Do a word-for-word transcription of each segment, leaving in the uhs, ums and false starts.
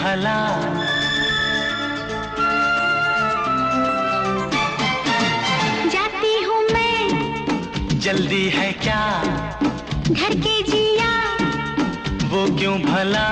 भला? जाती हूँ मैं, जल्दी है क्या? घर के जिया, वो क्यों भला?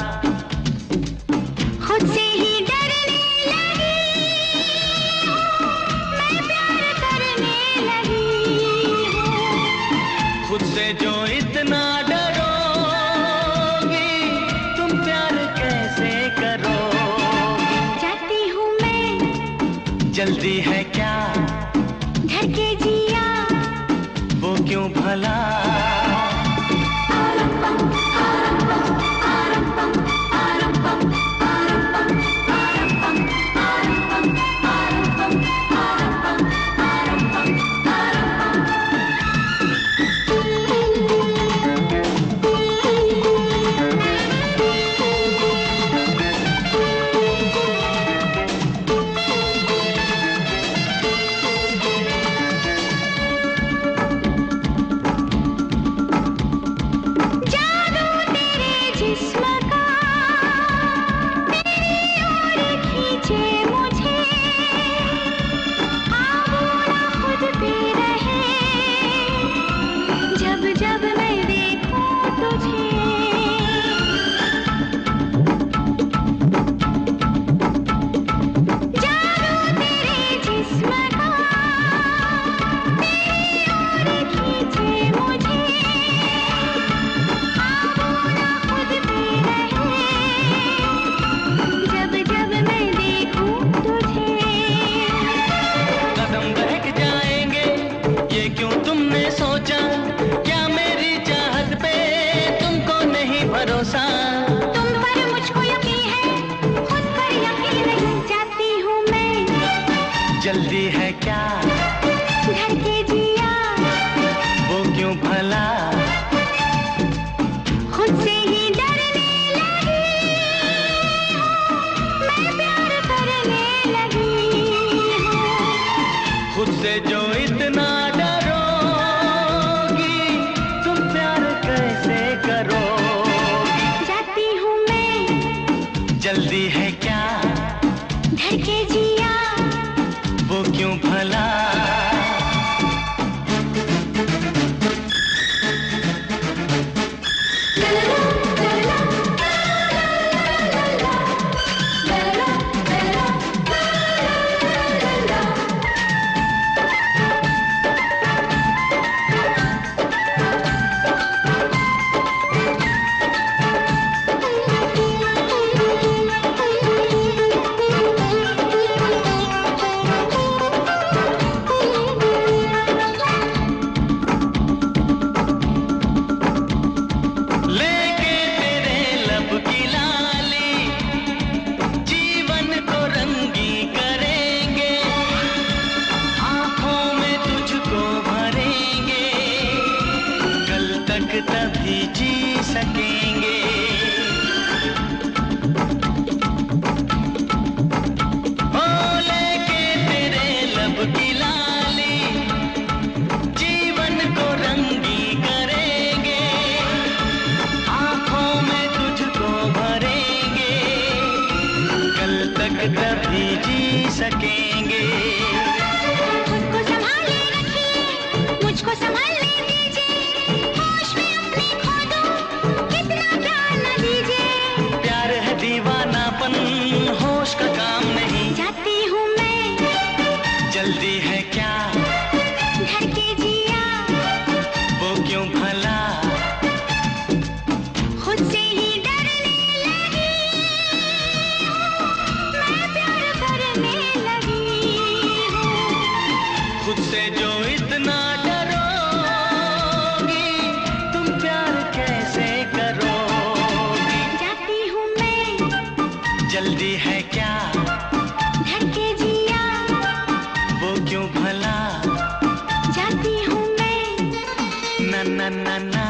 खुद से ही डरने लगी हूँ, मैं प्यार करने लगी हूँ। खुद से जो इतना डरोगी, तुम प्यार कैसे करोगी? जाती हूँ मैं, जल्दी है क्या? घर के जिया, वो क्यों भला? तुम पर मुझको यकीन है, खुद पर यकीन नहीं। जाती हूँ मैं, जल्दी है क्या? घर के जिया, वो क्यों भला? खुद से ही डरने लगी हूँ, मैं प्यार करने लगी हूँ। खुद से जो इतना डरोगी, तुम प्यार कैसे करोगी? जल्दी है क्या? घर के जिया, वो क्यों भला? तभी जी सकेंगे। ओ लेके तेरे लब की लाली, जीवन को रंगी करेंगे, आंखों में तुझको भरेंगे, कल तक तभी जी सकेंगे। मुझको संभाले रखिए, मुझको संभालने दीजिए, होश में अपने खो दूं, कितना प्यार न दीजिए। प्यार है दीवानापन, होश का काम नहीं। जाती हूँ मैं, जल्दी है क्या? घर के जिया, वो क्यों भला? खुद से ही डरने लगी हूँ, मैं प्यार करने लगी हूँ। खुद से जो इतना डरोगी, तुम प्यार कैसे करोगी? जाती हूँ मैं, जल्दी है क्या? घर के जिया, वो क्यों भला? जाती हूँ मैं, ना ना ना ना